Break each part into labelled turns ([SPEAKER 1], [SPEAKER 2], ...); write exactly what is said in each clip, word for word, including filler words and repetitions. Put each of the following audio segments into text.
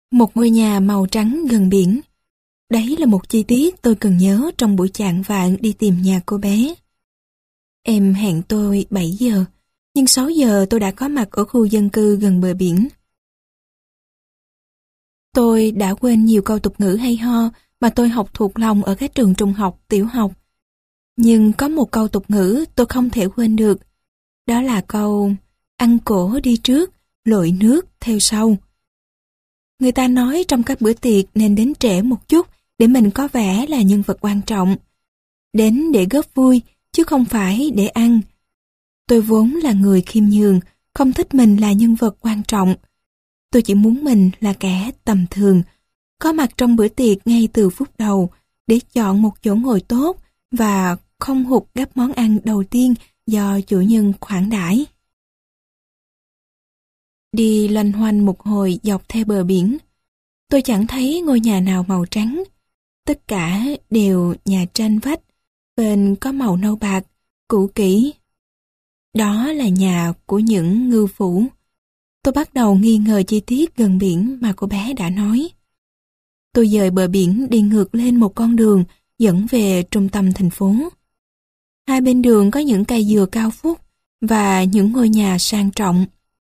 [SPEAKER 1] Một ngôi nhà màu trắng gần biển. Đấy là một chi tiết tôi cần nhớ trong buổi chạng vạng đi tìm nhà cô bé. Em hẹn tôi bảy giờ, nhưng sáu giờ tôi đã có mặt ở khu dân cư gần bờ biển. Tôi đã quên nhiều câu tục ngữ hay ho mà tôi học thuộc lòng ở các trường trung học, tiểu học. Nhưng có một câu tục ngữ tôi không thể quên được. Đó là câu ăn cổ đi trước, lội nước theo sau. Người ta nói trong các bữa tiệc nên đến trễ một chút để mình có vẻ là nhân vật quan trọng. Đến để góp vui, chứ không phải để ăn. Tôi vốn là người khiêm nhường, không thích mình là nhân vật quan trọng. Tôi chỉ muốn mình là kẻ tầm thường, có mặt trong bữa tiệc ngay từ phút đầu để chọn một chỗ ngồi tốt và không hụt gắp món ăn đầu tiên do chủ nhân khoản đãi. Đi loanh hoanh một hồi dọc theo bờ biển, tôi chẳng thấy ngôi nhà nào màu trắng. Tất cả đều nhà tranh vách, bên có màu nâu bạc, cũ kỹ. Đó là nhà của những ngư phủ. Tôi bắt đầu nghi ngờ chi tiết gần biển mà cô bé đã nói. Tôi dời bờ biển đi ngược lên một con đường dẫn về trung tâm thành phố. Hai bên đường có những cây dừa cao phúc và những ngôi nhà sang trọng.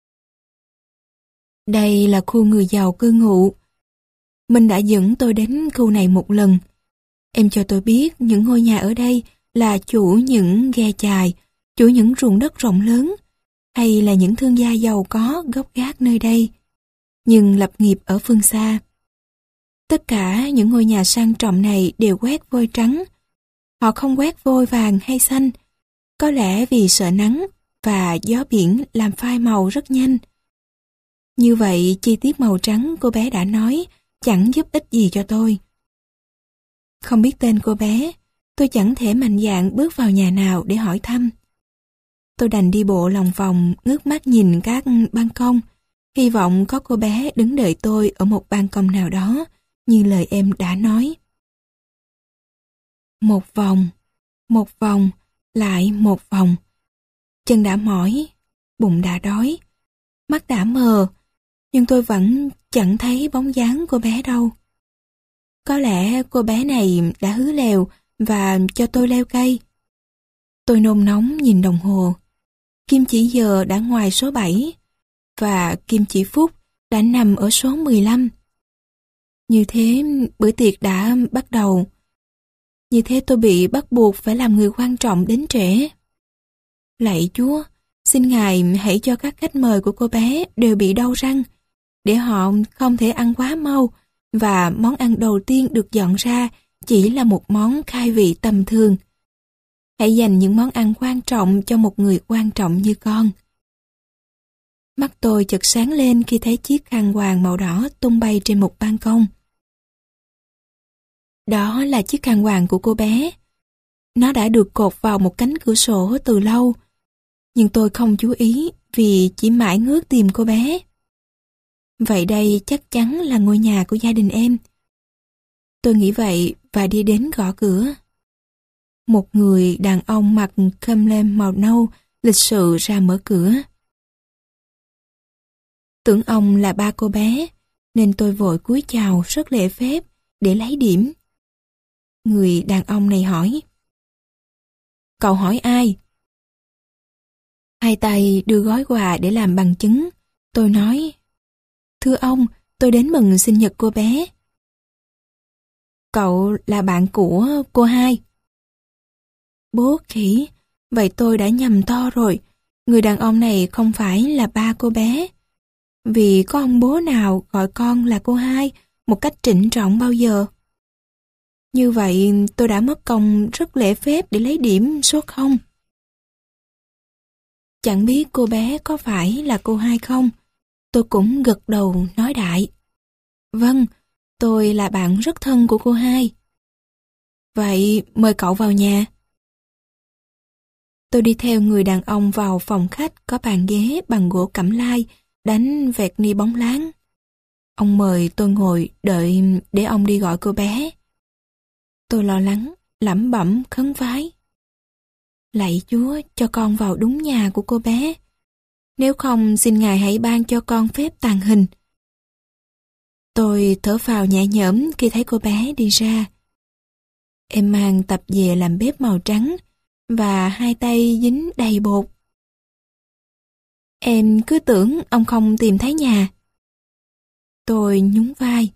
[SPEAKER 1] Đây là khu người giàu cư ngụ. Mình đã dẫn tôi đến khu này một lần. Em cho tôi biết những ngôi nhà ở đây là chủ những ghe chài, chủ những ruộng đất rộng lớn, hay là những thương gia giàu có gốc gác nơi đây, nhưng lập nghiệp ở phương xa. Tất cả những ngôi nhà sang trọng này đều quét vôi trắng. Họ không quét vôi vàng hay xanh, có lẽ vì sợ nắng và gió biển làm phai màu rất nhanh. Như vậy, chi tiết màu trắng cô bé đã nói chẳng giúp ích gì cho tôi. Không biết tên cô bé, tôi chẳng thể mạnh dạn bước vào nhà nào để hỏi thăm. Tôi đành đi bộ lòng vòng, ngước mắt nhìn các ban công, hy vọng có cô bé đứng đợi tôi ở một ban công nào đó, như lời em đã nói. Một vòng, một vòng, lại một vòng. Chân đã mỏi, bụng đã đói, mắt đã mờ, nhưng tôi vẫn chẳng thấy bóng dáng cô bé đâu. Có lẽ cô bé này đã hứa lèo và cho tôi leo cây. Tôi nôn nóng nhìn đồng hồ. Kim chỉ giờ đã ngoài số bảy và kim chỉ phút đã nằm ở số mười lăm. Như thế bữa tiệc đã bắt đầu. Như thế tôi bị bắt buộc phải làm người quan trọng đến trễ. Lạy Chúa, xin Ngài hãy cho các khách mời của cô bé đều bị đau răng, để họ không thể ăn quá mau và món ăn đầu tiên được dọn ra chỉ là một món khai vị tầm thường. Hãy dành những món ăn quan trọng cho một người quan trọng như con. Mắt tôi chợt sáng lên khi thấy chiếc khăn quàng màu đỏ tung bay trên một ban công. Đó là chiếc khăn quàng của cô bé. Nó đã được cột vào một cánh cửa sổ từ lâu, nhưng tôi không chú ý vì chỉ mãi ngước tìm cô bé. Vậy đây chắc chắn là ngôi nhà của gia đình em. Tôi nghĩ vậy và đi đến gõ cửa. Một người đàn ông mặc khâm lem màu nâu lịch sự ra mở cửa. Tưởng ông là ba cô bé, nên tôi vội cúi chào rất lễ phép để lấy điểm. Người đàn ông này hỏi: Cậu hỏi ai? Hai tay đưa gói quà để làm bằng chứng. Tôi nói: Thưa ông, tôi đến mừng sinh nhật cô bé. Cậu là bạn của cô hai? Bố khỉ, vậy tôi đã nhầm to rồi. Người đàn ông này không phải là ba cô bé. Vì có ông bố nào gọi con là cô hai một cách trịnh trọng bao giờ. Như vậy tôi đã mất công rất lễ phép để lấy điểm số không. Chẳng biết cô bé có phải là cô hai không? Tôi cũng gật đầu nói đại: Vâng, tôi là bạn rất thân của cô hai. Vậy mời cậu vào nhà. Tôi đi theo người đàn ông vào phòng khách có bàn ghế bằng gỗ cẩm lai, đánh vẹt ni bóng láng. Ông mời tôi ngồi đợi để ông đi gọi cô bé. Tôi lo lắng, lẩm bẩm khấn vái: Lạy Chúa, cho con vào đúng nhà của cô bé. Nếu không, xin Ngài hãy ban cho con phép tàng hình. Tôi thở phào nhẹ nhõm khi thấy cô bé đi ra. Em mang tập về làm bếp màu trắng và hai tay dính đầy bột. Em cứ tưởng ông không tìm thấy nhà. Tôi nhún vai.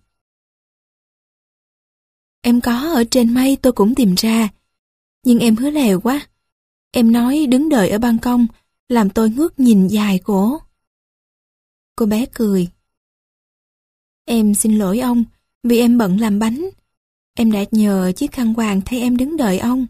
[SPEAKER 1] Em có ở trên mây tôi cũng tìm ra, nhưng em hứa lèo quá. Em nói đứng đợi ở ban công, làm tôi ngước nhìn dài cổ. Cô bé cười. Em xin lỗi ông, vì em bận làm bánh. Em đã nhờ chiếc khăn quàng thay em đứng đợi ông.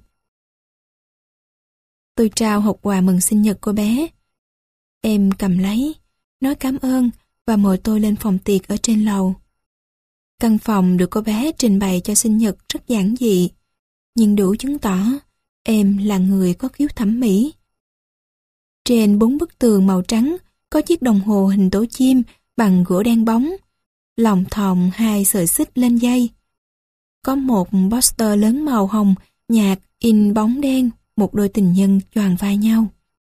[SPEAKER 1] Tôi trao hộp quà mừng sinh nhật cô bé. Em cầm lấy, nói cảm ơn và mời tôi lên phòng tiệc ở trên lầu. Căn phòng được cô bé trình bày cho sinh nhật rất giản dị, nhưng đủ chứng tỏ em là người có khiếu thẩm mỹ. Trên bốn bức tường màu trắng có chiếc đồng hồ hình tổ chim bằng gỗ đen bóng, lòng thòng hai sợi xích lên dây. Có một poster lớn màu hồng nhạt in bóng đen, một đôi tình nhân choàng vai nhau.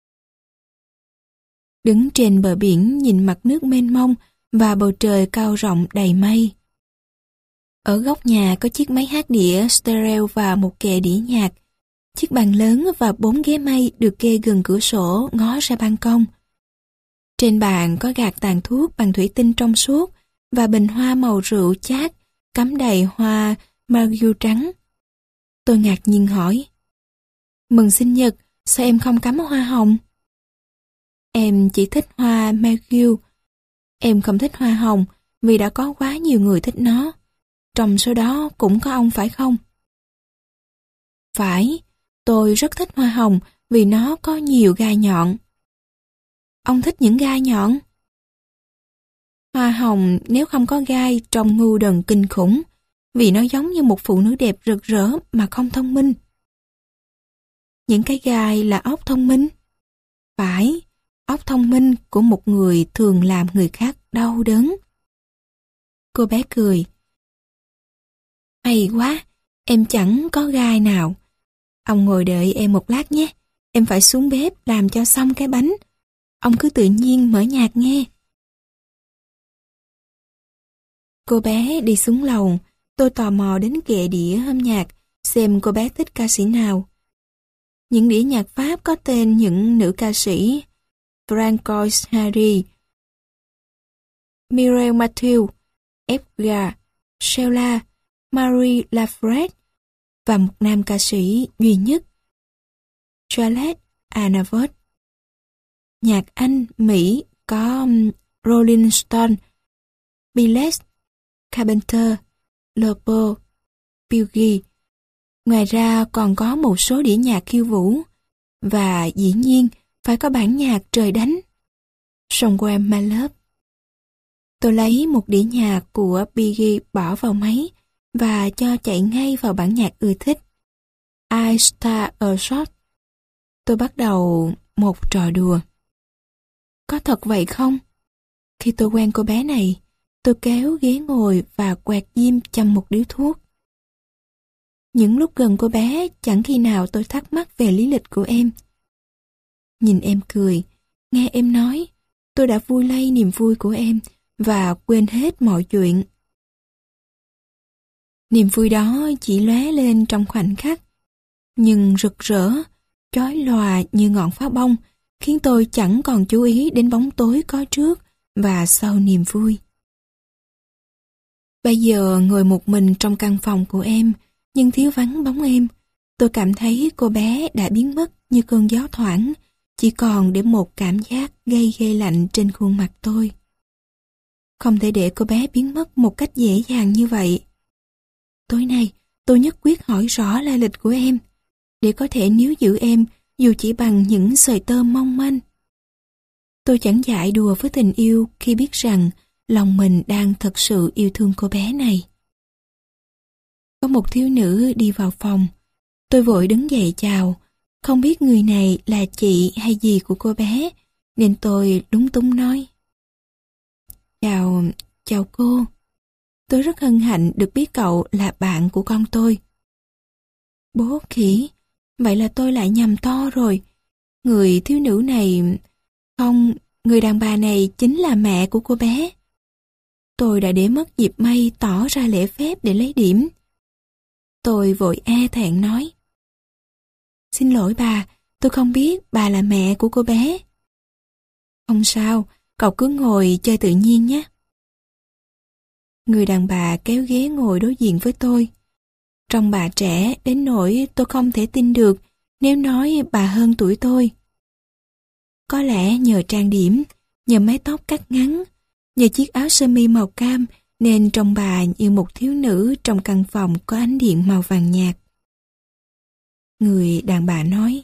[SPEAKER 1] Đứng trên bờ biển nhìn mặt nước mênh mông và bầu trời cao rộng đầy mây. Ở góc nhà có chiếc máy hát đĩa stereo và một kệ đĩa nhạc. Chiếc bàn lớn và bốn ghế mây được kê gần cửa sổ ngó ra ban công. Trên bàn có gạt tàn thuốc bằng thủy tinh trong suốt và bình hoa màu rượu chát cắm đầy hoa margaux trắng. Tôi ngạc nhiên hỏi, mừng sinh nhật, sao em không cắm hoa hồng? Em chỉ thích hoa margaux. Em không thích hoa hồng vì đã có quá nhiều người thích nó. Trong số đó cũng có ông phải không? Phải, tôi rất thích hoa hồng vì nó có nhiều gai nhọn. Ông thích những gai nhọn? Hoa hồng nếu không có gai trông ngu đần kinh khủng, vì nó giống như một phụ nữ đẹp rực rỡ mà không thông minh. Những cái gai là óc thông minh. Phải, óc thông minh của một người thường làm người khác đau đớn. Cô bé cười. Hay quá, em chẳng có gai nào. Ông ngồi đợi em một lát nhé, em phải xuống bếp làm cho xong cái bánh. Ông cứ tự nhiên mở nhạc nghe. Cô bé đi xuống lầu, tôi tò mò đến kệ đĩa âm nhạc, xem cô bé thích ca sĩ nào. Những đĩa nhạc Pháp có tên những nữ ca sĩ Francois Hardy, Mireille Mathieu, Edgar, Sheila, Marie Lafayette và một nam ca sĩ duy nhất, Charlotte Aznavour. Nhạc Anh, Mỹ có Rolling Stone, Beatles, Carpenter, Lobo, Biggie. Ngoài ra còn có một số đĩa nhạc khiêu vũ và dĩ nhiên phải có bản nhạc trời đánh, Somewhere My Love. Tôi lấy một đĩa nhạc của Biggie bỏ vào máy và cho chạy ngay vào bản nhạc ưa thích, I Star a Shot. Tôi bắt đầu một trò đùa. Có thật vậy không? Khi tôi quen cô bé này, tôi kéo ghế ngồi và quẹt diêm châm một điếu thuốc. Những lúc gần cô bé chẳng khi nào tôi thắc mắc về lý lịch của em. Nhìn em cười, nghe em nói, tôi đã vui lây niềm vui của em và quên hết mọi chuyện. Niềm vui đó chỉ lóe lên trong khoảnh khắc, nhưng rực rỡ, chói lòa như ngọn pháo bông, khiến tôi chẳng còn chú ý đến bóng tối có trước và sau niềm vui. Bây giờ ngồi một mình trong căn phòng của em, nhưng thiếu vắng bóng em, tôi cảm thấy cô bé đã biến mất như cơn gió thoảng, chỉ còn để một cảm giác gây ghê lạnh trên khuôn mặt tôi. Không thể để cô bé biến mất một cách dễ dàng như vậy. Tối nay, tôi nhất quyết hỏi rõ lai lịch của em, để có thể níu giữ em dù chỉ bằng những sợi tơ mong manh. Tôi chẳng dại đùa với tình yêu khi biết rằng lòng mình đang thật sự yêu thương cô bé này. Có một thiếu nữ đi vào phòng. Tôi vội đứng dậy chào, không biết người này là chị hay dì của cô bé, nên tôi lúng túng nói. Chào, chào cô. Tôi rất hân hạnh được biết cậu là bạn của con tôi. Bố khỉ, vậy là tôi lại nhầm to rồi. Người thiếu nữ này... Không, người đàn bà này chính là mẹ của cô bé. Tôi đã để mất dịp may tỏ ra lễ phép để lấy điểm. Tôi vội e thẹn nói: "Xin lỗi bà, tôi không biết bà là mẹ của cô bé." "Không sao, cậu cứ ngồi chơi tự nhiên nhé." Người đàn bà kéo ghế ngồi đối diện với tôi. Trông bà trẻ đến nỗi tôi không thể tin được nếu nói bà hơn tuổi tôi. Có lẽ nhờ trang điểm, nhờ mái tóc cắt ngắn, nhờ chiếc áo sơ mi màu cam nên trông bà như một thiếu nữ trong căn phòng có ánh điện màu vàng nhạt. Người đàn bà nói: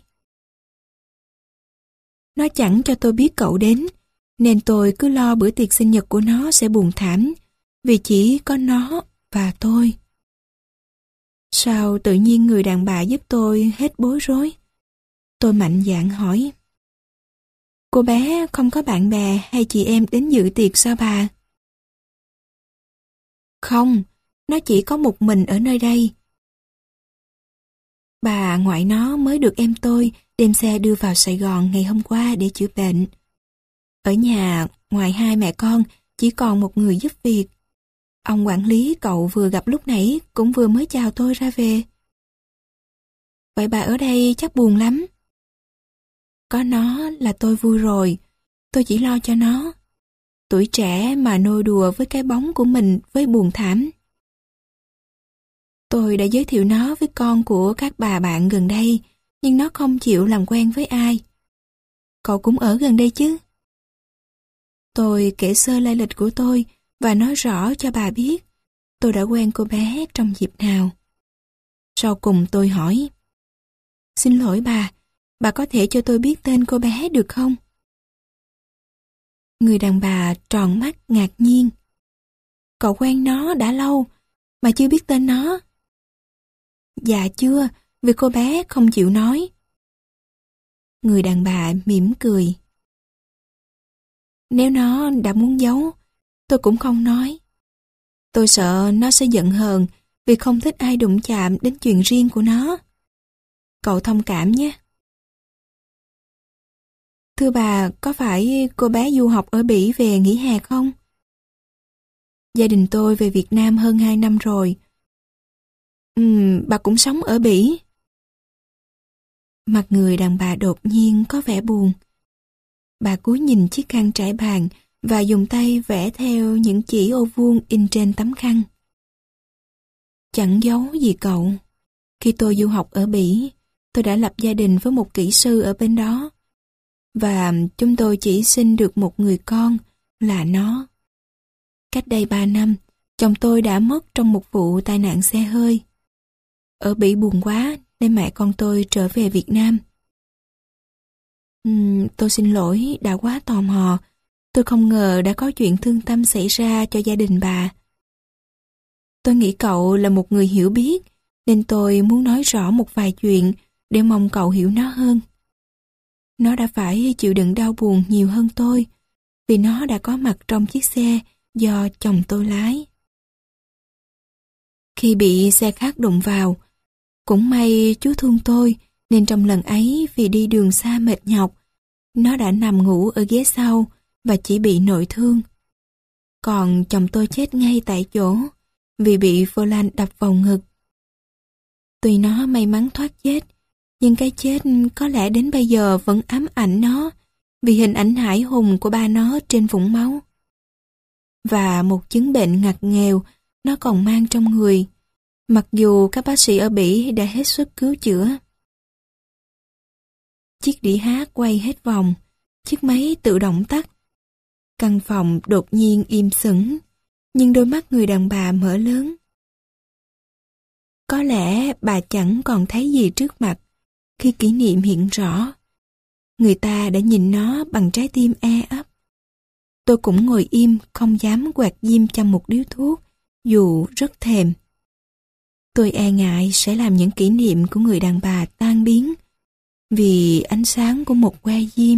[SPEAKER 1] "Nó chẳng cho tôi biết cậu đến, nên tôi cứ lo bữa tiệc sinh nhật của nó sẽ buồn thảm, vì chỉ có nó và tôi." Sao tự nhiên người đàn bà giúp tôi hết bối rối? Tôi mạnh dạn hỏi: "Cô bé không có bạn bè hay chị em đến dự tiệc sao bà?" "Không, nó chỉ có một mình ở nơi đây. Bà ngoại nó mới được em tôi đem xe đưa vào Sài Gòn ngày hôm qua để chữa bệnh. Ở nhà, ngoài hai mẹ con, chỉ còn một người giúp việc. Ông quản lý cậu vừa gặp lúc nãy cũng vừa mới chào tôi ra về." "Vậy bà ở đây chắc buồn lắm." "Có nó là tôi vui rồi, tôi chỉ lo cho nó. Tuổi trẻ mà nô đùa với cái bóng của mình với buồn thảm." Tôi đã giới thiệu nó với con của các bà bạn gần đây, nhưng nó không chịu làm quen với ai. "Cậu cũng ở gần đây chứ?" Tôi kể sơ lai lịch của tôi và nói rõ cho bà biết tôi đã quen cô bé trong dịp nào. Sau cùng tôi hỏi: "Xin lỗi bà, bà có thể cho tôi biết tên cô bé được không?" Người đàn bà tròn mắt ngạc nhiên: "Cậu quen nó đã lâu mà chưa biết tên nó?" "Dạ chưa, vì cô bé không chịu nói." Người đàn bà mỉm cười: "Nếu nó đã muốn giấu, tôi cũng không nói. Tôi sợ nó sẽ giận hờn vì không thích ai đụng chạm đến chuyện riêng của nó. Cậu thông cảm nhé." "Thưa bà, có phải cô bé du học ở Bỉ về nghỉ hè không?" "Gia đình tôi về Việt Nam hơn hai năm rồi." "Ừm, bà cũng sống ở Bỉ." Mặt người đàn bà đột nhiên có vẻ buồn. Bà cúi nhìn chiếc khăn trải bàn và dùng tay vẽ theo những chỉ ô vuông in trên tấm khăn. "Chẳng giấu gì cậu. Khi tôi du học ở Bỉ, tôi đã lập gia đình với một kỹ sư ở bên đó. Và chúng tôi chỉ sinh được một người con, là nó. Cách đây ba năm, chồng tôi đã mất trong một vụ tai nạn xe hơi. Ở Bỉ buồn quá nên mẹ con tôi trở về Việt Nam." Uhm, tôi xin lỗi đã quá tò mò. Tôi không ngờ đã có chuyện thương tâm xảy ra cho gia đình bà. Tôi nghĩ cậu là một người hiểu biết, nên tôi muốn nói rõ một vài chuyện để mong cậu hiểu nó hơn. Nó đã phải chịu đựng đau buồn nhiều hơn tôi, vì nó đã có mặt trong chiếc xe do chồng tôi lái. Khi bị xe khác đụng vào, cũng may chú thương tôi, nên trong lần ấy vì đi đường xa mệt nhọc, nó đã nằm ngủ ở ghế sau và chỉ bị nội thương. Còn chồng tôi chết ngay tại chỗ vì bị vô lăng đập vào ngực. Tuy nó may mắn thoát chết, nhưng cái chết có lẽ đến bây giờ vẫn ám ảnh nó vì hình ảnh hãi hùng của ba nó trên vũng máu. Và một chứng bệnh ngặt nghèo nó còn mang trong người, mặc dù các bác sĩ ở Bỉ đã hết sức cứu chữa. Chiếc đĩa hát quay hết vòng, chiếc máy tự động tắt. Căn phòng đột nhiên im sững, nhưng đôi mắt người đàn bà mở lớn. Có lẽ bà chẳng còn thấy gì trước mặt khi kỷ niệm hiện rõ. Người ta đã nhìn nó bằng trái tim e ấp. Tôi cũng ngồi im, không dám quạt diêm châm một điếu thuốc, dù rất thèm. Tôi e ngại sẽ làm những kỷ niệm của người đàn bà tan biến vì ánh sáng của một que diêm.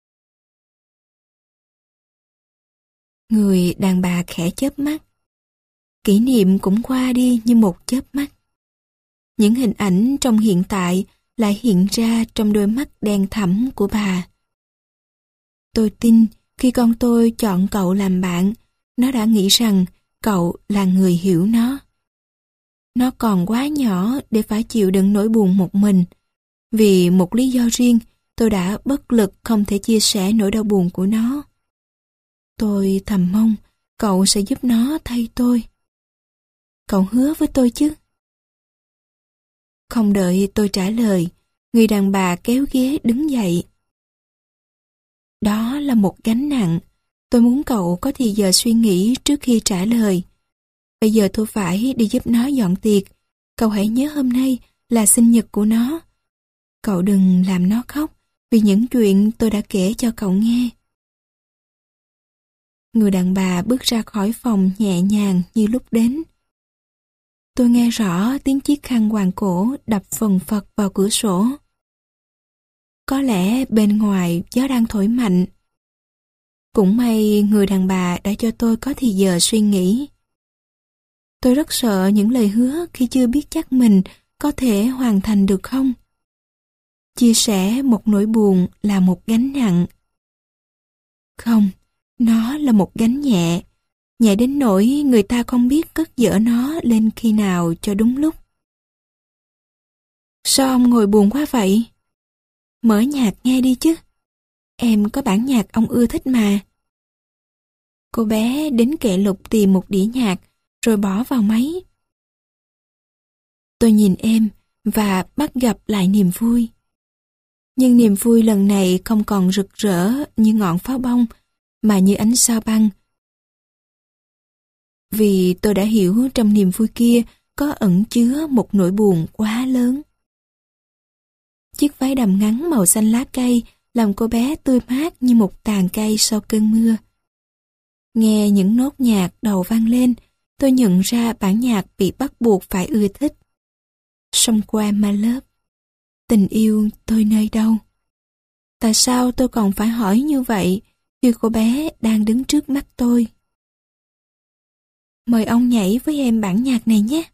[SPEAKER 1] Người đàn bà khẽ chớp mắt. Kỷ niệm cũng qua đi như một chớp mắt. Những hình ảnh trong hiện tại lại hiện ra trong đôi mắt đen thẳm của bà. Tôi tin khi con tôi chọn cậu làm bạn, Nó đã nghĩ rằng cậu là người hiểu nó. Nó còn quá nhỏ để phải chịu đựng nỗi buồn một mình. Vì một lý do riêng, tôi đã bất lực không thể chia sẻ nỗi đau buồn của nó. Tôi thầm mong cậu sẽ giúp nó thay tôi. Cậu hứa với tôi chứ? Không đợi tôi trả lời, người đàn bà kéo ghế đứng dậy. Đó là một gánh nặng. Tôi muốn cậu có thì giờ suy nghĩ trước khi trả lời. Bây giờ tôi phải đi giúp nó dọn tiệc. Cậu hãy nhớ hôm nay là sinh nhật của nó. Cậu đừng làm nó khóc vì những chuyện tôi đã kể cho cậu nghe. Người đàn bà bước ra khỏi phòng nhẹ nhàng như lúc đến. Tôi nghe rõ tiếng chiếc khăn quàng cổ đập phần phật vào cửa sổ. Có lẽ bên ngoài gió đang thổi mạnh. Cũng may người đàn bà đã cho tôi có thì giờ suy nghĩ. Tôi rất sợ những lời hứa khi chưa biết chắc mình có thể hoàn thành được không. Chia sẻ một nỗi buồn là một gánh nặng. Không, nó là một gánh nhẹ, nhẹ đến nỗi người ta không biết cất dỡ nó lên khi nào cho đúng lúc. Sao ông ngồi buồn quá vậy? Mở nhạc nghe đi chứ. Em có bản nhạc ông ưa thích mà. Cô bé đến kệ lục tìm một đĩa nhạc rồi bỏ vào máy. Tôi nhìn em và bắt gặp lại niềm vui. Nhưng niềm vui lần này không còn rực rỡ như ngọn pháo bông mà như ánh sao băng. Vì tôi đã hiểu trong niềm vui kia có ẩn chứa một nỗi buồn quá lớn. Chiếc váy đầm ngắn màu xanh lá cây làm cô bé tươi mát như một tàn cây sau cơn mưa. Nghe những nốt nhạc đầu vang lên, tôi nhận ra bản nhạc bị bắt buộc phải ưa thích. Somewhere my love. Tình yêu tôi nơi đâu? Tại sao tôi còn phải hỏi như vậy khi cô bé đang đứng trước mắt tôi? Mời ông nhảy với em bản nhạc này nhé.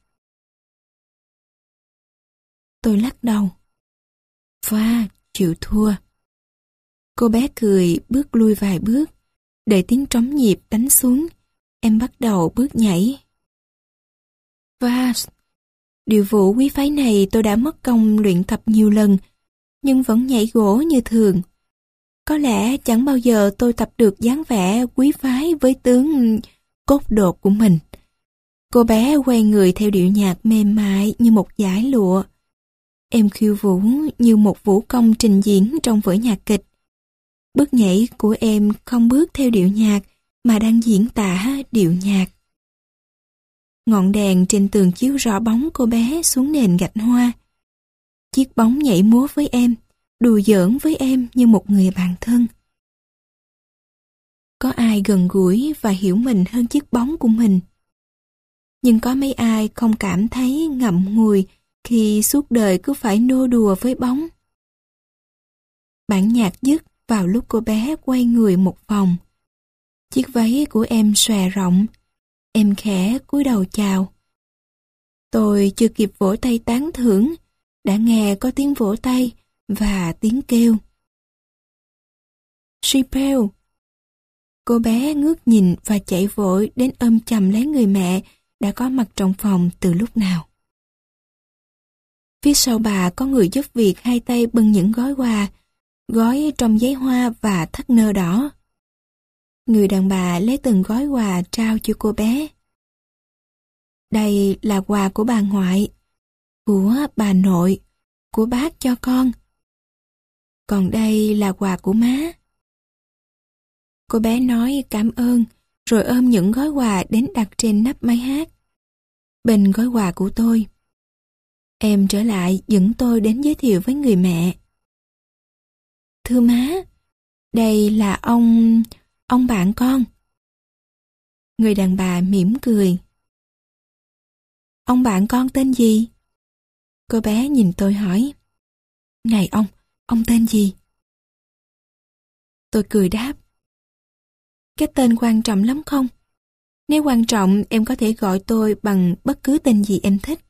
[SPEAKER 1] Tôi lắc đầu. Và chịu thua. Cô bé cười bước lui vài bước. Để tiếng trống nhịp đánh xuống, em bắt đầu bước nhảy. Và điệu vụ quý phái này tôi đã mất công luyện tập nhiều lần, nhưng vẫn nhảy gỗ như thường. Có lẽ chẳng bao giờ tôi tập được dáng vẻ quý phái với tướng cốt đột của mình. Cô bé quay người theo điệu nhạc mềm mại như một dải lụa. Em khiêu vũ như một vũ công trình diễn trong vở nhạc kịch. Bước nhảy của em không bước theo điệu nhạc mà đang diễn tả điệu nhạc. Ngọn đèn trên tường chiếu rõ bóng cô bé xuống nền gạch hoa. Chiếc bóng nhảy múa với em, đùa giỡn với em như một người bạn thân. Có ai gần gũi và hiểu mình hơn chiếc bóng của mình? Nhưng có mấy ai không cảm thấy ngậm ngùi khi suốt đời cứ phải nô đùa với bóng? Bản nhạc dứt vào lúc cô bé quay người một vòng. Chiếc váy của em xòe rộng. Em khẽ cúi đầu chào. Tôi chưa kịp vỗ tay tán thưởng, đã nghe có tiếng vỗ tay và tiếng kêu. Sipel! Cô bé ngước nhìn và chạy vội đến ôm chầm lấy người mẹ đã có mặt trong phòng từ lúc nào. Phía sau bà có người giúp việc hai tay bưng những gói quà, gói trong giấy hoa và thắt nơ đỏ. Người đàn bà lấy từng gói quà trao cho cô bé. Đây là quà của bà ngoại, của bà nội, của bác cho con. Còn đây là quà của má. Cô bé nói cảm ơn, rồi ôm những gói quà đến đặt trên nắp máy hát. Bên gói quà của tôi. Em trở lại dẫn tôi đến giới thiệu với người mẹ. Thưa má, đây là ông... ông bạn con. Người đàn bà mỉm cười. Ông bạn con tên gì? Cô bé nhìn tôi hỏi. Này ông, ông tên gì? Tôi cười đáp. Cái tên quan trọng lắm không? Nếu quan trọng em có thể gọi tôi bằng bất cứ tên gì em thích.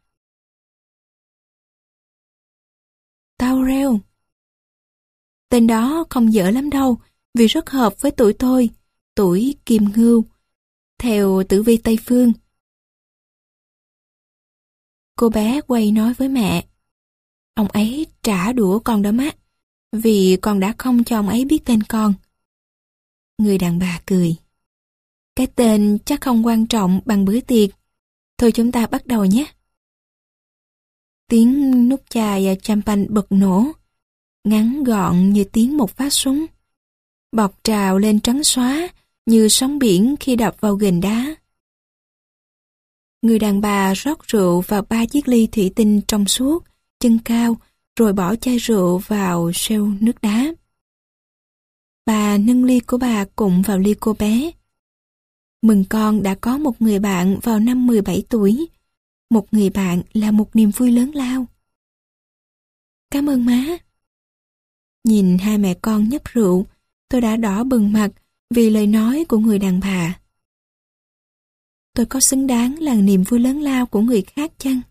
[SPEAKER 1] Taurel. Tên đó không dở lắm đâu, vì rất hợp với tuổi tôi, tuổi kim ngưu. theo tử vi Tây Phương. Cô bé quay nói với mẹ. Ông ấy trả đũa con đó má, vì con đã không cho ông ấy biết tên con. Người đàn bà cười. Cái tên chắc không quan trọng bằng bữa tiệc. Thôi chúng ta bắt đầu nhé. Tiếng nút chai champagne bật nổ, ngắn gọn như tiếng một phát súng. Bọt trào lên trắng xóa như sóng biển khi đập vào ghềnh đá. Người đàn bà rót rượu vào ba chiếc ly thủy tinh trong suốt, chân cao, rồi bỏ chai rượu vào sêu nước đá. Bà nâng ly của bà cùng vào ly cô bé. Mừng con đã có một người bạn vào năm mười bảy tuổi. Một người bạn là một niềm vui lớn lao. Cảm ơn má. Nhìn hai mẹ con nhấp rượu, tôi đã đỏ bừng mặt vì lời nói của người đàn bà. Tôi có xứng đáng là niềm vui lớn lao của người khác chăng?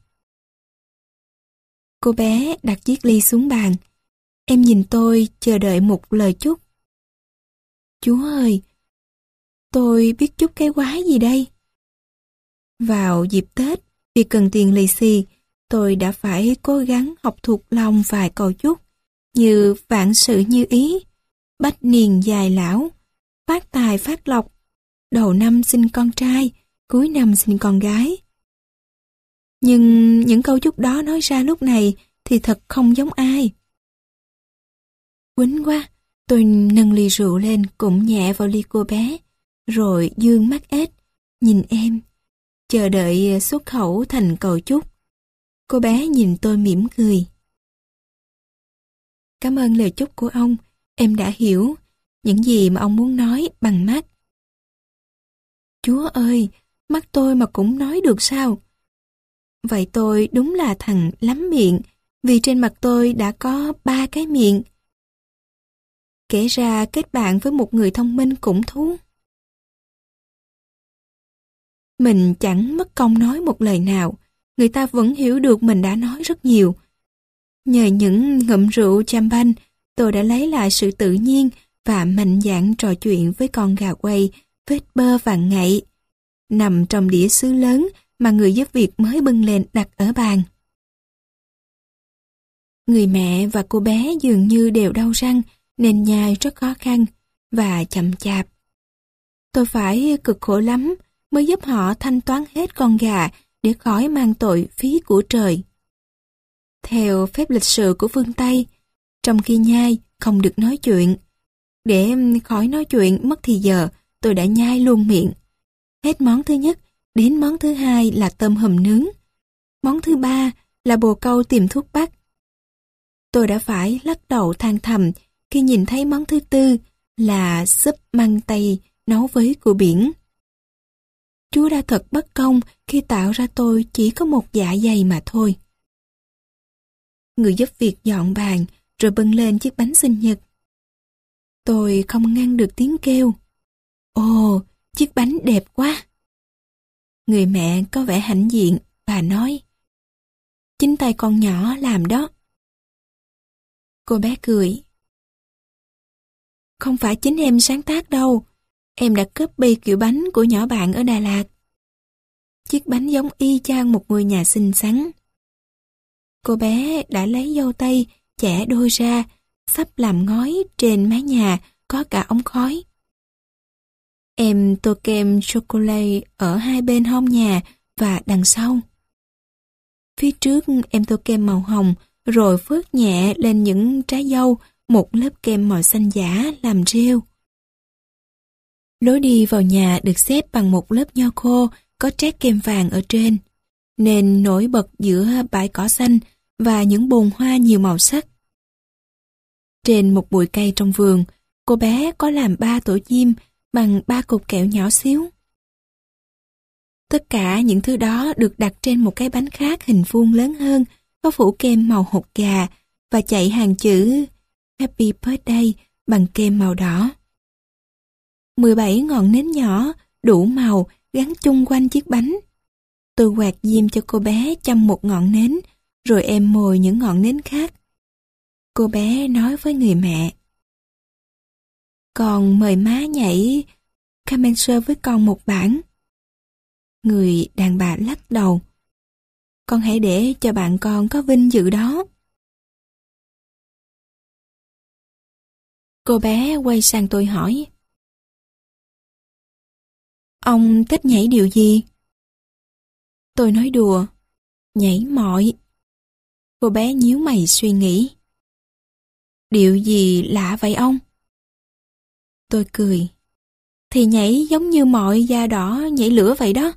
[SPEAKER 1] Cô bé đặt chiếc ly xuống bàn. Em nhìn tôi chờ đợi một lời chúc. Chúa ơi, tôi biết chúc cái quái gì đây? Vào dịp Tết, vì cần tiền lì xì, tôi đã phải cố gắng học thuộc lòng vài câu chúc, như vạn sự như ý, bách niên dài lão, phát tài phát lộc, đầu năm sinh con trai, cuối năm sinh con gái. Nhưng những câu chúc đó nói ra lúc này thì thật không giống ai. Quýnh quá, tôi nâng ly rượu lên cũng nhẹ vào ly cô bé, rồi dương mắt ếch, nhìn em, chờ đợi xuất khẩu thành câu chúc. Cô bé nhìn tôi mỉm cười. Cảm ơn lời chúc của ông, em đã hiểu những gì mà ông muốn nói bằng mắt. Chúa ơi, mắt tôi mà cũng nói được sao? Vậy tôi đúng là thằng lắm miệng, vì trên mặt tôi đã có ba cái miệng. Kể ra kết bạn với một người thông minh cũng thú. Mình chẳng mất công nói một lời nào, người ta vẫn hiểu được mình đã nói rất nhiều. Nhờ những ngụm rượu champagne, tôi đã lấy lại sự tự nhiên và mạnh dạn trò chuyện với con gà quay vết bơ vàng ngậy, nằm trong đĩa sứ lớn mà người giúp việc mới bưng lên đặt ở bàn. Người mẹ và cô bé dường như đều đau răng nên nhai rất khó khăn và chậm chạp. Tôi phải cực khổ lắm mới giúp họ thanh toán hết con gà để khỏi mang tội phí của trời. Theo phép lịch sự của phương Tây, trong khi nhai không được nói chuyện. Để khỏi nói chuyện mất thì giờ, tôi đã nhai luôn miệng. Hết món thứ nhất, đến món thứ hai là tôm hùm nướng. Món thứ ba là bồ câu tìm thuốc bắc. Tôi đã phải lắc đầu than thầm khi nhìn thấy món thứ tư là súp măng tây nấu với cua biển. Chúa đã thật bất công khi tạo ra tôi chỉ có một dạ dày mà thôi. Người giúp việc dọn bàn rồi bưng lên chiếc bánh sinh nhật. Tôi không ngăn được tiếng kêu. Ồ, chiếc bánh đẹp quá. Người mẹ có vẻ hãnh diện và nói: chính tay con nhỏ làm đó. Cô bé cười. Không phải chính em sáng tác đâu. Em đã copy kiểu bánh của nhỏ bạn ở Đà Lạt. Chiếc bánh giống y chang một ngôi nhà xinh xắn. Cô bé đã lấy dâu tây chẻ đôi ra, sắp làm ngói trên mái nhà có cả ống khói. Em tô kem chocolate ở hai bên hông nhà và đằng sau. Phía trước em tô kem màu hồng rồi phớt nhẹ lên những trái dâu một lớp kem màu xanh giả làm rêu. Lối đi vào nhà được xếp bằng một lớp nho khô có trét kem vàng ở trên, nên nổi bật giữa bãi cỏ xanh và những bồn hoa nhiều màu sắc. Trên một bụi cây trong vườn, cô bé có làm ba tổ chim bằng ba cục kẹo nhỏ xíu. Tất cả những thứ đó được đặt trên một cái bánh khác hình vuông lớn hơn, có phủ kem màu hột gà và chạy hàng chữ Happy Birthday bằng kem màu đỏ. mười bảy ngọn nến nhỏ, đủ màu, gắn chung quanh chiếc bánh. Tôi quạt diêm cho cô bé châm một ngọn nến, rồi em mồi những ngọn nến khác. Cô bé nói với người mẹ: con mời má nhảy Carmen với con một bản. Người đàn bà lắc đầu. Con hãy để cho bạn con có vinh dự đó. Cô bé quay sang tôi hỏi. Ông thích nhảy điệu gì? Tôi nói đùa. Nhảy mọi. Cô bé nhíu mày suy nghĩ. Điệu gì lạ vậy ông? Tôi cười. Thì nhảy giống như mọi da đỏ nhảy lửa vậy đó.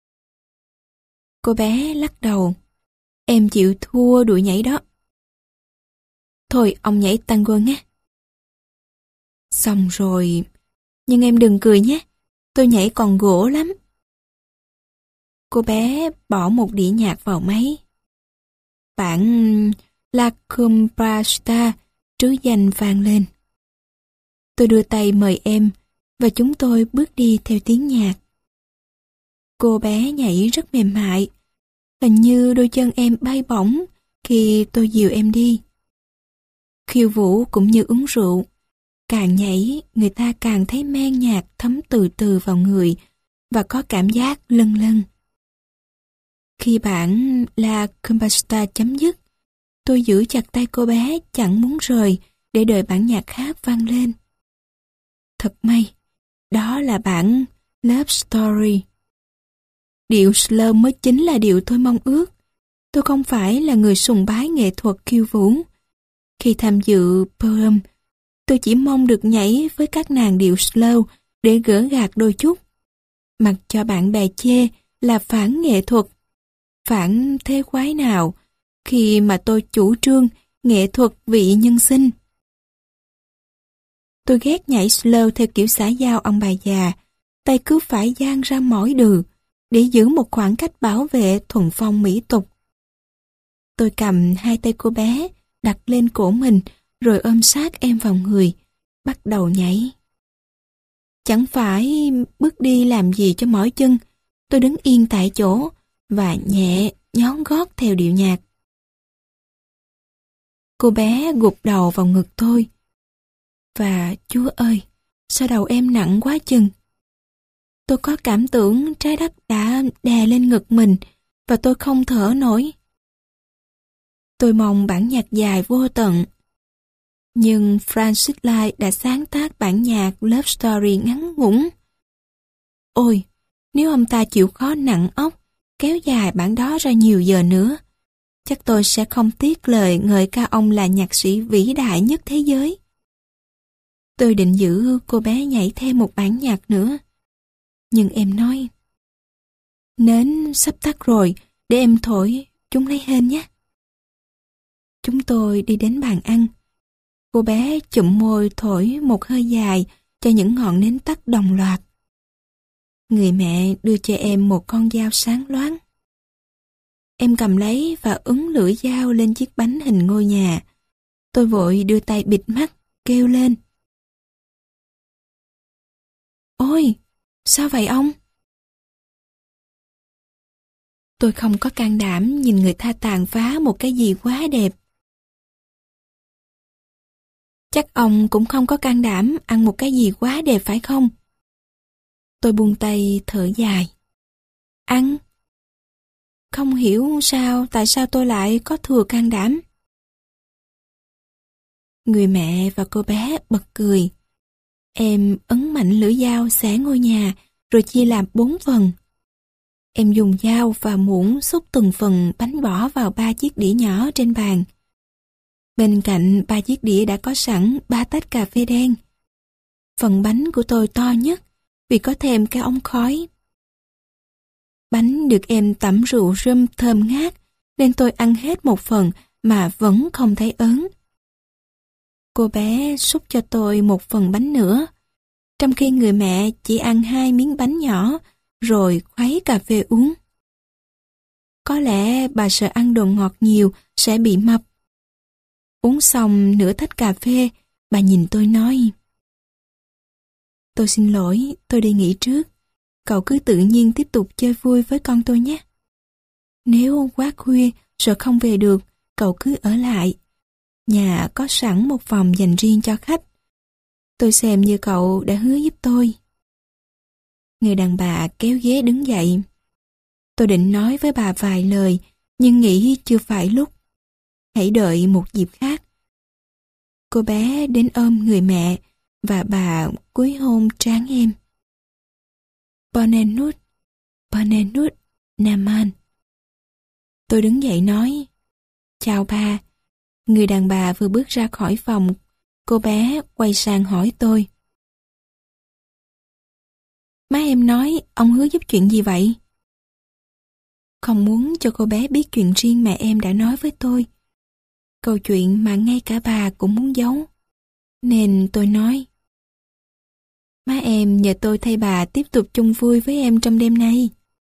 [SPEAKER 1] Cô bé lắc đầu. Em chịu thua đuổi nhảy đó. Thôi ông nhảy tango nhé. Xong rồi. Nhưng em đừng cười nhé. Tôi nhảy còn gỗ lắm. Cô bé bỏ một đĩa nhạc vào máy. Bản La Comprasta trứ danh vang lên. Tôi đưa tay mời em và chúng tôi bước đi theo tiếng nhạc. Cô bé nhảy rất mềm mại. Hình như đôi chân em bay bổng khi tôi dìu em đi. Khiêu vũ cũng như uống rượu. Càng nhảy, người ta càng thấy men nhạc thấm từ từ vào người và có cảm giác lâng lâng. Khi bản La Compasta chấm dứt, tôi giữ chặt tay cô bé chẳng muốn rời để đợi bản nhạc khác vang lên. Thật may, đó là bản Love Story. Điệu slow mới chính là điều tôi mong ước. Tôi không phải là người sùng bái nghệ thuật khiêu vũ. Khi tham dự prom, tôi chỉ mong được nhảy với các nàng điệu slow để gỡ gạc đôi chút. Mặc cho bạn bè chê là phản nghệ thuật. Phản thế quái nào khi mà tôi chủ trương nghệ thuật vị nhân sinh. Tôi ghét nhảy slow theo kiểu xã giao ông bà già, tay cứ phải dang ra mỏi đừ để giữ một khoảng cách bảo vệ thuần phong mỹ tục. Tôi cầm hai tay cô bé đặt lên cổ mình rồi ôm sát em vào người, bắt đầu nhảy. Chẳng phải bước đi làm gì cho mỏi chân, tôi đứng yên tại chỗ và nhẹ nhón gót theo điệu nhạc. Cô bé gục đầu vào ngực tôi. Và Chúa ơi, sao đầu em nặng quá chừng. Tôi có cảm tưởng trái đất đã đè lên ngực mình và tôi không thở nổi. Tôi mong bản nhạc dài vô tận. Nhưng Francis Lai đã sáng tác bản nhạc Love Story ngắn ngủn. Ôi, nếu ông ta chịu khó nặng óc, kéo dài bản đó ra nhiều giờ nữa, chắc tôi sẽ không tiếc lời ngợi ca ông là nhạc sĩ vĩ đại nhất thế giới. Tôi định giữ cô bé nhảy thêm một bản nhạc nữa. Nhưng em nói, nến sắp tắt rồi, để em thổi, chúng lấy hên nhé. Chúng tôi đi đến bàn ăn. Cô bé chụm môi thổi một hơi dài cho những ngọn nến tắt đồng loạt. Người mẹ đưa cho em một con dao sáng loáng. Em cầm lấy và ấn lưỡi dao lên chiếc bánh hình ngôi nhà. Tôi vội đưa tay bịt mắt, kêu lên. Ôi, sao vậy ông? Tôi không có can đảm nhìn người ta tàn phá một cái gì quá đẹp. Chắc ông cũng không có can đảm ăn một cái gì quá đẹp phải không? Tôi buông tay thở dài. Ăn? Không hiểu sao, tại sao tôi lại có thừa can đảm. Người mẹ và cô bé bật cười. Em ấn mạnh lưỡi dao xẻ ngôi nhà rồi chia làm bốn phần. Em dùng dao và muỗng xúc từng phần bánh bỏ vào ba chiếc đĩa nhỏ trên bàn. Bên cạnh ba chiếc đĩa đã có sẵn ba tách cà phê đen. Phần bánh của tôi to nhất vì có thêm cái ống khói. Bánh được em tẩm rượu rum thơm ngát nên tôi ăn hết một phần mà vẫn không thấy ớn. Cô bé xúc cho tôi một phần bánh nữa, trong khi người mẹ chỉ ăn hai miếng bánh nhỏ rồi khuấy cà phê uống. Có lẽ bà sợ ăn đồ ngọt nhiều sẽ bị mập. Uống xong nửa tách cà phê, bà nhìn tôi nói. Tôi xin lỗi, tôi đi nghỉ trước. Cậu cứ tự nhiên tiếp tục chơi vui với con tôi nhé. Nếu quá khuya rồi không về được, cậu cứ ở lại. Nhà có sẵn một phòng dành riêng cho khách. Tôi xem như cậu đã hứa giúp tôi. Người đàn bà kéo ghế đứng dậy. Tôi định nói với bà vài lời, nhưng nghĩ chưa phải lúc. Hãy đợi một dịp khác. Cô bé đến ôm người mẹ và bà cúi hôn trán em. Bonne nuit, bonne nuit, Naman. Tôi đứng dậy nói, chào bà. Người đàn bà vừa bước ra khỏi phòng, cô bé quay sang hỏi tôi. Má em nói ông hứa giúp chuyện gì vậy? Không muốn cho cô bé biết chuyện riêng mẹ em đã nói với tôi. Câu chuyện mà ngay cả bà cũng muốn giấu. Nên tôi nói. Má em nhờ tôi thay bà tiếp tục chung vui với em trong đêm nay.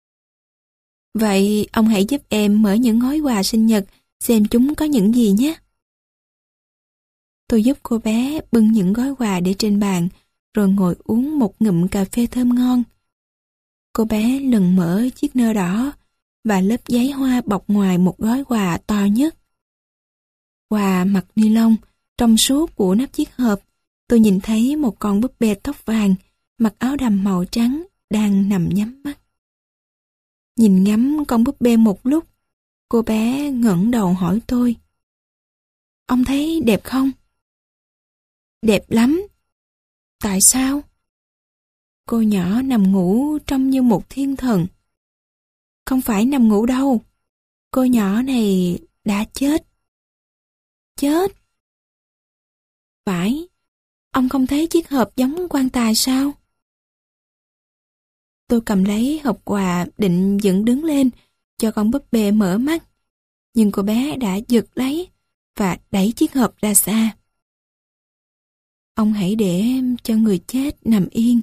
[SPEAKER 1] Vậy ông hãy giúp em mở những gói quà sinh nhật xem chúng có những gì nhé. Tôi giúp cô bé bưng những gói quà để trên bàn rồi ngồi uống một ngụm cà phê thơm ngon. Cô bé lần mở chiếc nơ đỏ và lớp giấy hoa bọc ngoài một gói quà to nhất. Quà mặt ni lông trong suốt của nắp chiếc hộp, tôi nhìn thấy một con búp bê tóc vàng mặc áo đầm màu trắng đang nằm nhắm mắt. Nhìn ngắm con búp bê một lúc, cô bé ngẩng đầu hỏi tôi. Ông thấy đẹp không? Đẹp lắm. Tại sao? Cô nhỏ nằm ngủ trông như một thiên thần. Không phải nằm ngủ đâu. Cô nhỏ này đã chết. Chết? Phải. Ông không thấy chiếc hộp giống quan tài sao? Tôi cầm lấy hộp quà định dựng đứng lên cho con búp bê mở mắt. Nhưng cô bé đã giật lấy và đẩy chiếc hộp ra xa. Ông hãy để cho người chết nằm yên.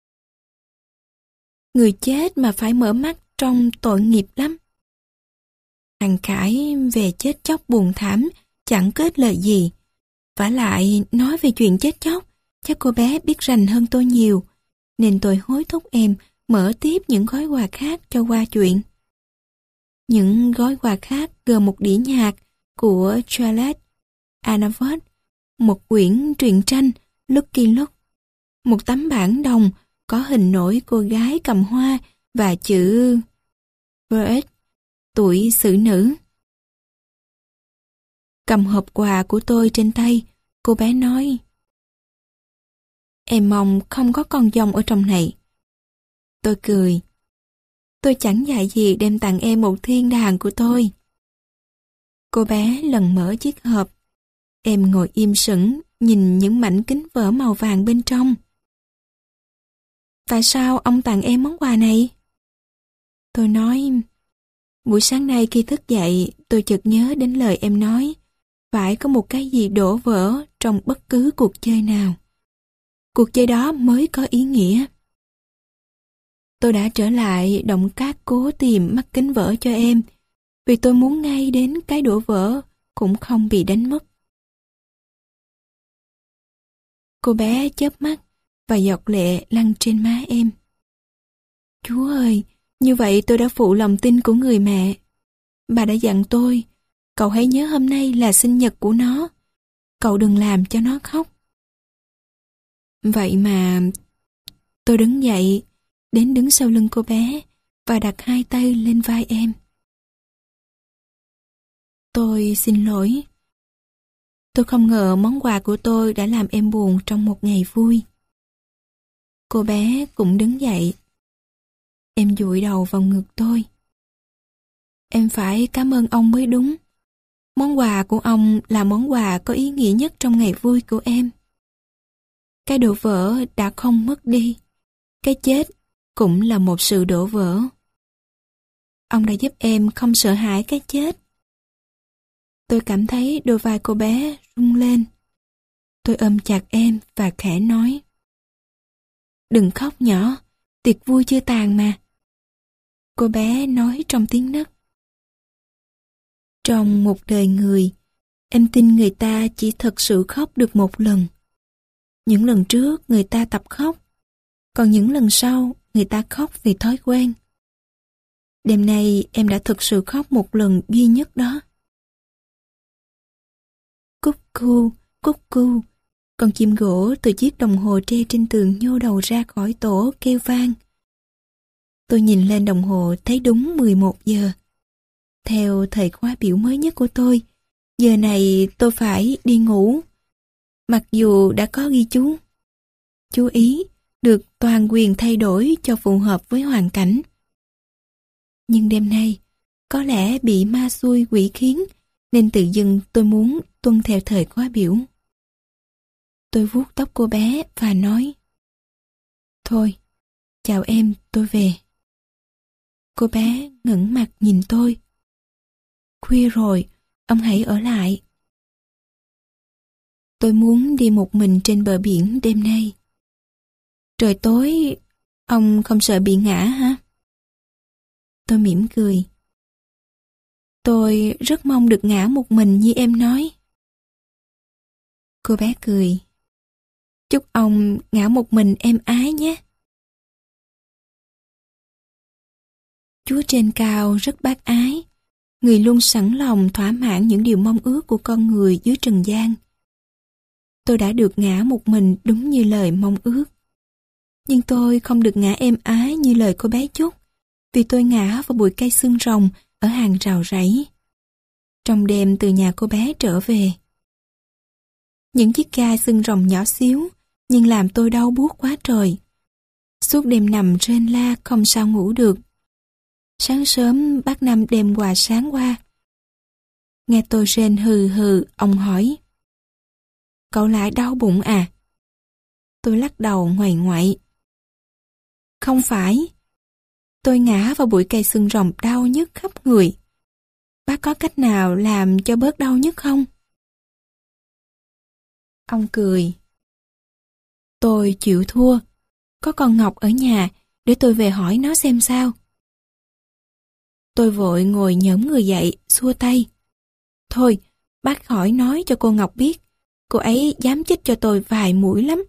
[SPEAKER 1] Người chết mà phải mở mắt trông tội nghiệp lắm. Thằng Khải về chết chóc buồn thảm, chẳng kết lời gì. Vả lại nói về chuyện chết chóc, chắc cô bé biết rành hơn tôi nhiều, nên tôi hối thúc em mở tiếp những gói quà khác cho qua chuyện. Những gói quà khác gồm một đĩa nhạc của Charlotte Aznavour, một quyển truyện tranh Lucky Luke, một tấm bảng đồng có hình nổi cô gái cầm hoa và chữ Bird, tuổi xử nữ. Cầm hộp quà của tôi trên tay, cô bé nói: Em mong không có con dông ở trong này. Tôi cười. Tôi chẳng dạy gì đem tặng em một thiên đàng của tôi. Cô bé lần mở chiếc hộp. Em ngồi im sững nhìn những mảnh kính vỡ màu vàng bên trong. Tại sao ông tặng em món quà này? Tôi nói, buổi sáng nay khi thức dậy, tôi chợt nhớ đến lời em nói, phải có một cái gì đổ vỡ trong bất cứ cuộc chơi nào. Cuộc chơi đó mới có ý nghĩa. Tôi đã trở lại động cát cố tìm mắt kính vỡ cho em, vì tôi muốn ngay đến cái đổ vỡ cũng không bị đánh mất. Cô bé chớp mắt và giọt lệ lăn trên má em. Chúa ơi, như vậy tôi đã phụ lòng tin của người mẹ. Bà đã dặn tôi, cậu hãy nhớ hôm nay là sinh nhật của nó. Cậu đừng làm cho nó khóc. Vậy mà tôi đứng dậy, đến đứng sau lưng cô bé và đặt hai tay lên vai em. Tôi xin lỗi. Tôi không ngờ món quà của tôi đã làm em buồn trong một ngày vui. Cô bé cũng đứng dậy. Em dụi đầu vào ngực tôi. Em phải cảm ơn ông mới đúng. Món quà của ông là món quà có ý nghĩa nhất trong ngày vui của em. Cái đổ vỡ đã không mất đi. Cái chết cũng là một sự đổ vỡ. Ông đã giúp em không sợ hãi cái chết. Tôi cảm thấy đôi vai cô bé rung lên. Tôi ôm chặt em và khẽ nói: Đừng khóc nhỏ, tiệc vui chưa tàn mà. Cô bé nói trong tiếng nấc. Trong một đời người, em tin người ta chỉ thật sự khóc được một lần. Những lần trước người ta tập khóc, còn những lần sau người ta khóc vì thói quen. Đêm nay em đã thực sự khóc một lần duy nhất đó. Cúc cu, cúc cu, con chim gỗ từ chiếc đồng hồ treo trên tường nhô đầu ra khỏi tổ kêu vang. Tôi nhìn lên đồng hồ thấy đúng mười một giờ. Theo thời khóa biểu mới nhất của tôi, giờ này tôi phải đi ngủ. Mặc dù đã có ghi chú. Chú ý được toàn quyền thay đổi cho phù hợp với hoàn cảnh. Nhưng đêm nay, có lẽ bị ma xui quỷ khiến, nên tự dưng tôi muốn tuân theo thời khóa biểu. Tôi vuốt tóc cô bé và nói: Thôi, chào em, tôi về. Cô bé ngẩng mặt nhìn tôi. Khuya rồi, ông hãy ở lại. Tôi muốn đi một mình trên bờ biển đêm nay. Trời tối, ông không sợ bị ngã hả? Tôi mỉm cười. Tôi rất mong được ngã một mình như em nói. Cô bé cười. Chúc ông ngã một mình êm ái nhé. Chúa trên cao rất bác ái. Người luôn sẵn lòng thỏa mãn những điều mong ước của con người dưới trần gian. Tôi đã được ngã một mình đúng như lời mong ước. Nhưng tôi không được ngã êm ái như lời cô bé chúc, vì tôi ngã vào bụi cây xương rồng ở hàng rào rẫy. Trong đêm từ nhà cô bé trở về. Những chiếc gai xương rồng nhỏ xíu, nhưng làm tôi đau buốt quá trời. Suốt đêm nằm rên la không sao ngủ được. Sáng sớm bác Năm đem quà sáng qua. Nghe tôi rên hừ hừ, ông hỏi: Cậu lại đau bụng à? Tôi lắc đầu ngoại ngoại. Không phải. Tôi ngã vào bụi cây xương rồng đau nhức khắp người. Bác có cách nào làm cho bớt đau nhức không? Ông cười. Tôi chịu thua. Có con Ngọc ở nhà, để tôi về hỏi nó xem sao. Tôi vội ngồi nhổm người dậy, xua tay. Thôi, bác khỏi nói cho cô Ngọc biết. Cô ấy dám chích cho tôi vài mũi lắm.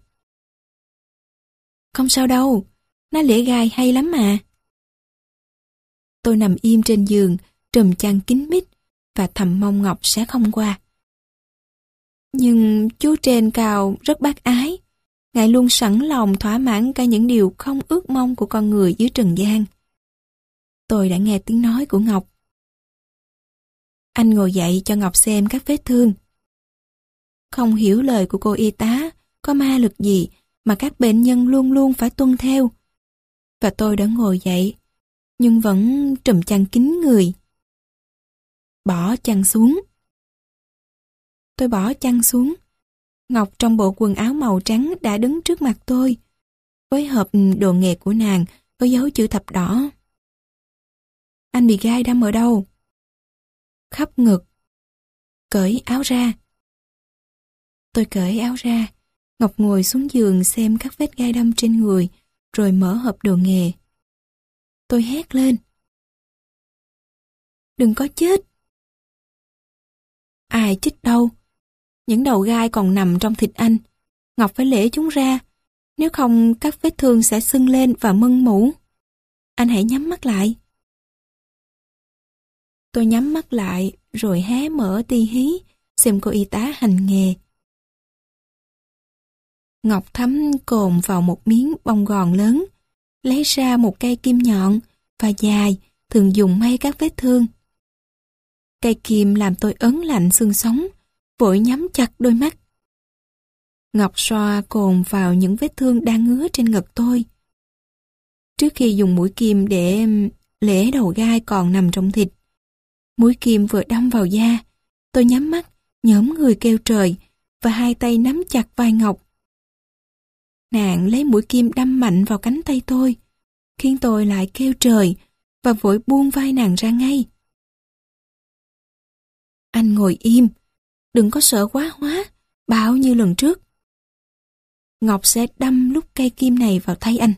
[SPEAKER 1] Không sao đâu, nó lẻ gai hay lắm mà. Tôi nằm im trên giường, trùm chăn kín mít và thầm mong Ngọc sẽ không qua. Nhưng chú trên cao rất bác ái. Ngài luôn sẵn lòng thỏa mãn cả những điều không ước mong của con người dưới trần gian. Tôi đã nghe tiếng nói của Ngọc. Anh ngồi dậy cho Ngọc xem các vết thương. Không hiểu lời của cô y tá có ma lực gì mà các bệnh nhân luôn luôn phải tuân theo. Và tôi đã ngồi dậy, nhưng vẫn trùm chăn kín người. Bỏ chăn xuống. Tôi bỏ chăn xuống. Ngọc trong bộ quần áo màu trắng đã đứng trước mặt tôi, với hộp đồ nghề của nàng có dấu chữ thập đỏ. Anh bị gai đâm ở đâu? Khắp ngực. Cởi áo ra. Tôi cởi áo ra. Ngọc ngồi xuống giường xem các vết gai đâm trên người, rồi mở hộp đồ nghề. Tôi hét lên. Đừng có chết. Ai chích đâu. Những đầu gai còn nằm trong thịt anh. Ngọc phải lễ chúng ra. Nếu không các vết thương sẽ sưng lên và mưng mủ. Anh hãy nhắm mắt lại. Tôi nhắm mắt lại rồi hé mở ti hí xem cô y tá hành nghề. Ngọc thấm cồn vào một miếng bông gòn lớn, lấy ra một cây kim nhọn và dài thường dùng may các vết thương. Cây kim làm tôi ớn lạnh xương sống, vội nhắm chặt đôi mắt. Ngọc xoa cồn vào những vết thương đang ngứa trên ngực tôi. Trước khi dùng mũi kim để lễ đầu gai còn nằm trong thịt, mũi kim vừa đâm vào da, tôi nhắm mắt, nhổm người kêu trời và hai tay nắm chặt vai Ngọc. Nàng lấy mũi kim đâm mạnh vào cánh tay tôi, khiến tôi lại kêu trời và vội buông vai nàng ra ngay. Anh ngồi im, đừng có sợ quá hóa, bạo như lần trước. Ngọc sẽ đâm lúc cây kim này vào tay anh.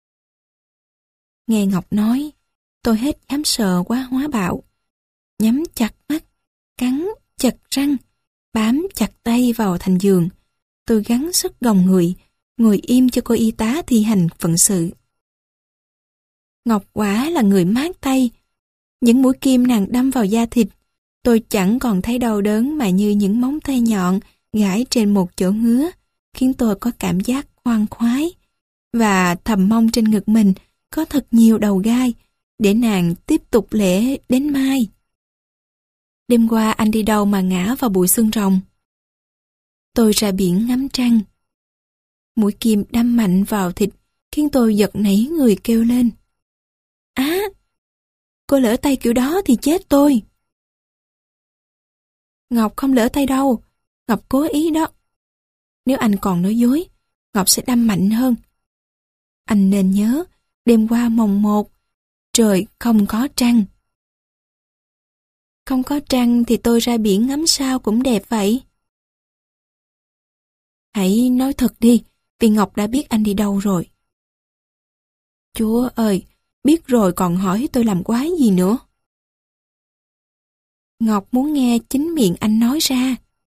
[SPEAKER 1] Nghe Ngọc nói, tôi hết dám sợ quá hóa bạo. Nhắm chặt mắt, cắn chặt răng, bám chặt tay vào thành giường. Tôi gắng sức gồng người, ngồi im cho cô y tá thi hành phận sự. Ngọc quả là người mát tay. Những mũi kim nàng đâm vào da thịt, tôi chẳng còn thấy đau đớn mà như những móng tay nhọn gãi trên một chỗ ngứa, khiến tôi có cảm giác khoan khoái và thầm mong trên ngực mình có thật nhiều đầu gai để nàng tiếp tục lễ đến mai. Đêm qua anh đi đâu mà ngã vào bụi xương rồng? Tôi ra biển ngắm trăng. Mũi kim đâm mạnh vào thịt khiến tôi giật nảy người kêu lên. Á! Cô lỡ tay kiểu đó thì chết tôi. Ngọc không lỡ tay đâu. Ngọc cố ý đó. Nếu anh còn nói dối, Ngọc sẽ đâm mạnh hơn. Anh nên nhớ, đêm qua mồng một, trời không có trăng. Không có trăng thì tôi ra biển ngắm sao cũng đẹp vậy. Hãy nói thật đi, vì Ngọc đã biết anh đi đâu rồi. Chúa ơi, biết rồi còn hỏi tôi làm quái gì nữa. Ngọc muốn nghe chính miệng anh nói ra.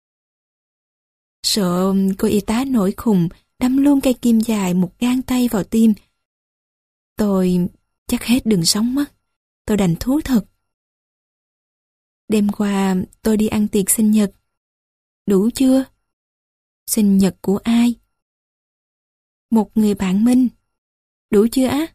[SPEAKER 1] Sợ cô y tá nổi khùng đâm luôn cây kim dài một gang tay vào tim. Tôi chắc hết đường sống mất. Tôi đành thú thật. Đêm qua tôi đi ăn tiệc sinh nhật. Đủ chưa? Sinh nhật của ai? Một người bạn Minh. Đủ chưa á?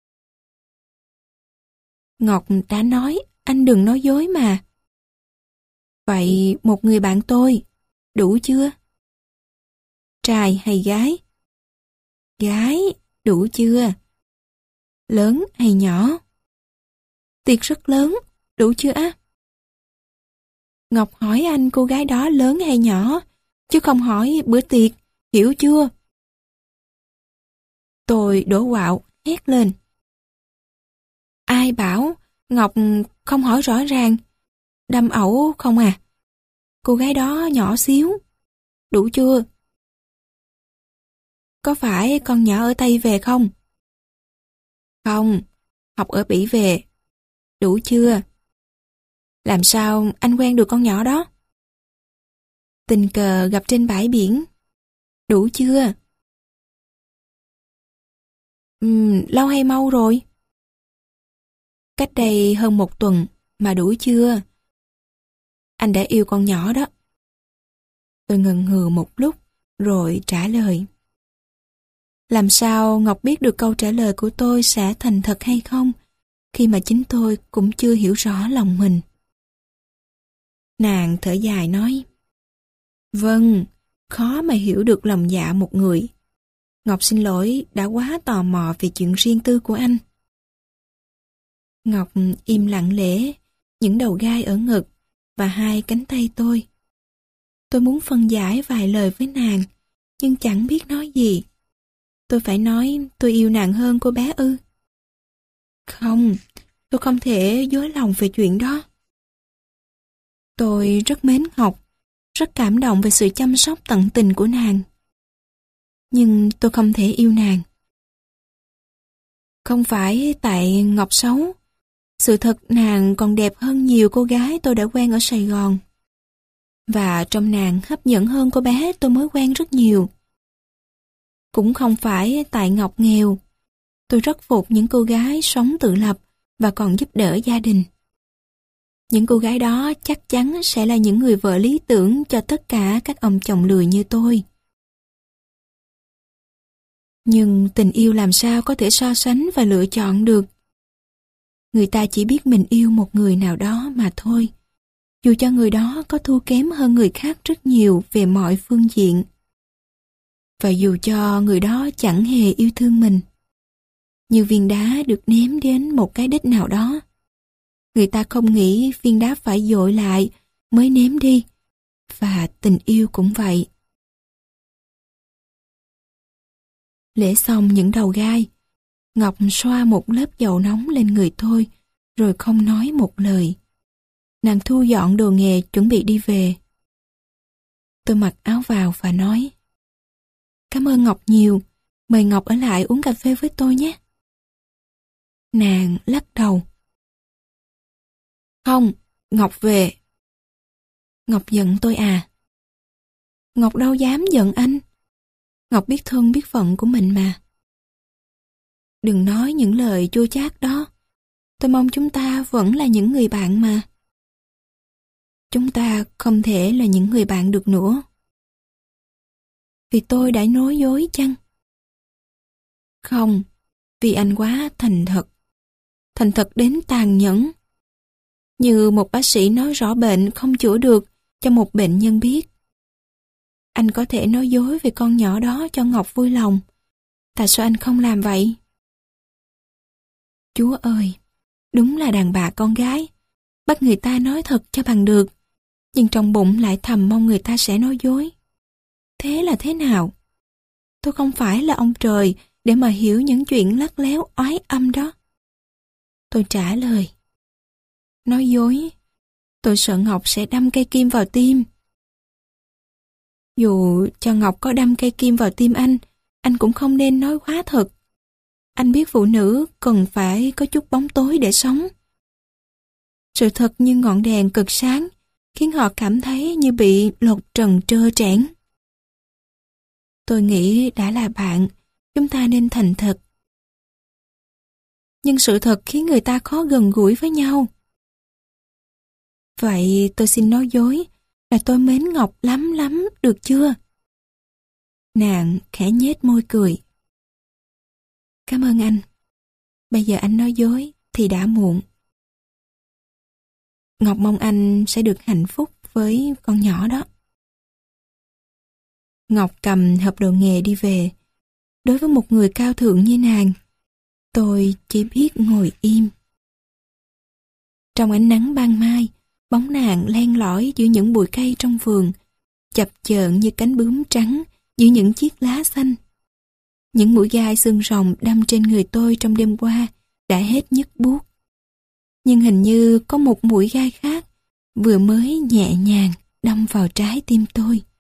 [SPEAKER 1] Ngọc đã nói anh đừng nói dối mà. Vậy một người bạn tôi. Đủ chưa? Trai hay gái? Gái. Đủ chưa? Lớn hay nhỏ? Tiệc rất lớn. Đủ chưa á? Ngọc hỏi anh cô gái đó lớn hay nhỏ, chứ không hỏi bữa tiệc, hiểu chưa? Tôi đổ quạo, hét lên. Ai bảo Ngọc không hỏi rõ ràng, đâm ẩu không à? Cô gái đó nhỏ xíu, đủ chưa? Có phải con nhỏ ở Tây về không? Không, học ở Bỉ về. Đủ chưa? Làm sao anh quen được con nhỏ đó? Tình cờ gặp trên bãi biển. Đủ chưa? Ừm, lâu hay mau rồi? Cách đây hơn một tuần, mà đủ chưa? Anh đã yêu con nhỏ đó. Tôi ngần ngừ một lúc, rồi trả lời. Làm sao Ngọc biết được câu trả lời của tôi sẽ thành thật hay không, khi mà chính tôi cũng chưa hiểu rõ lòng mình. Nàng thở dài nói. Vâng, khó mà hiểu được lòng dạ một người. Ngọc xin lỗi đã quá tò mò về chuyện riêng tư của anh. Ngọc im lặng lẽ, những đầu gai ở ngực và hai cánh tay tôi. Tôi muốn phân giải vài lời với nàng, nhưng chẳng biết nói gì. Tôi phải nói tôi yêu nàng hơn cô bé ư? Không, tôi không thể dối lòng về chuyện đó. Tôi rất mến Ngọc, rất cảm động về sự chăm sóc tận tình của nàng. Nhưng tôi không thể yêu nàng. Không phải tại Ngọc xấu. Sự thật nàng còn đẹp hơn nhiều cô gái tôi đã quen ở Sài Gòn. Và trong nàng hấp dẫn hơn cô bé tôi mới quen rất nhiều. Cũng không phải tại Ngọc nghèo. Tôi rất phục những cô gái sống tự lập và còn giúp đỡ gia đình. Những cô gái đó chắc chắn sẽ là những người vợ lý tưởng cho tất cả các ông chồng lười như tôi. Nhưng tình yêu làm sao có thể so sánh và lựa chọn được. Người ta chỉ biết mình yêu một người nào đó mà thôi, dù cho người đó có thua kém hơn người khác rất nhiều về mọi phương diện. Và dù cho người đó chẳng hề yêu thương mình. Như viên đá được ném đến một cái đích nào đó. Người ta không nghĩ viên đá phải dội lại mới ném đi. Và tình yêu cũng vậy. Lễ xong những đầu gai, Ngọc xoa một lớp dầu nóng lên người tôi, rồi không nói một lời. Nàng thu dọn đồ nghề chuẩn bị đi về. Tôi mặc áo vào và nói, cảm ơn Ngọc nhiều, mời Ngọc ở lại uống cà phê với tôi nhé. Nàng lắc đầu. Không, Ngọc về. Ngọc giận tôi à? Ngọc đâu dám giận anh. Ngọc biết thân biết phận của mình mà. Đừng nói những lời chua chát đó. Tôi mong chúng ta vẫn là những người bạn mà. Chúng ta không thể là những người bạn được nữa. Vì tôi đã nói dối chăng? Không, Vì anh quá thành thật. Thành thật đến tàn nhẫn. Như một bác sĩ nói rõ bệnh không chữa được cho một bệnh nhân biết. Anh có thể nói dối về con nhỏ đó cho Ngọc vui lòng. Tại sao anh không làm vậy? Chúa ơi, đúng là đàn bà con gái. Bắt người ta nói thật cho bằng được, nhưng trong bụng lại thầm mong người ta sẽ nói dối. Thế là thế nào? Tôi không phải là ông trời để mà hiểu những chuyện lắt léo oái âm đó. Tôi trả lời. Nói dối. Tôi sợ Ngọc sẽ đâm cây kim vào tim. Dù cho Ngọc có đâm cây kim vào tim anh, anh cũng không nên nói quá thật. Anh biết phụ nữ cần phải có chút bóng tối để sống. Sự thật như ngọn đèn cực sáng, khiến họ cảm thấy như bị lột trần trơ trẽn. Tôi nghĩ đã là bạn, chúng ta nên thành thật. Nhưng sự thật khiến người ta khó gần gũi với nhau. Vậy tôi xin nói dối là tôi mến Ngọc lắm lắm, được chưa? Nàng khẽ nhếch môi cười. Cảm ơn anh. Bây giờ anh nói dối thì đã muộn. Ngọc mong anh sẽ được hạnh phúc với con nhỏ đó. Ngọc cầm hộp đồ nghề đi về. Đối với một người cao thượng như nàng, tôi chỉ biết ngồi im. Trong ánh nắng ban mai, bóng nàng len lỏi giữa những bụi cây trong vườn, chập chờn như cánh bướm trắng giữa những chiếc lá xanh. Những mũi gai xương rồng đâm trên người tôi trong đêm qua đã hết nhức buốt. Nhưng hình như có một mũi gai khác vừa mới nhẹ nhàng đâm vào trái tim tôi.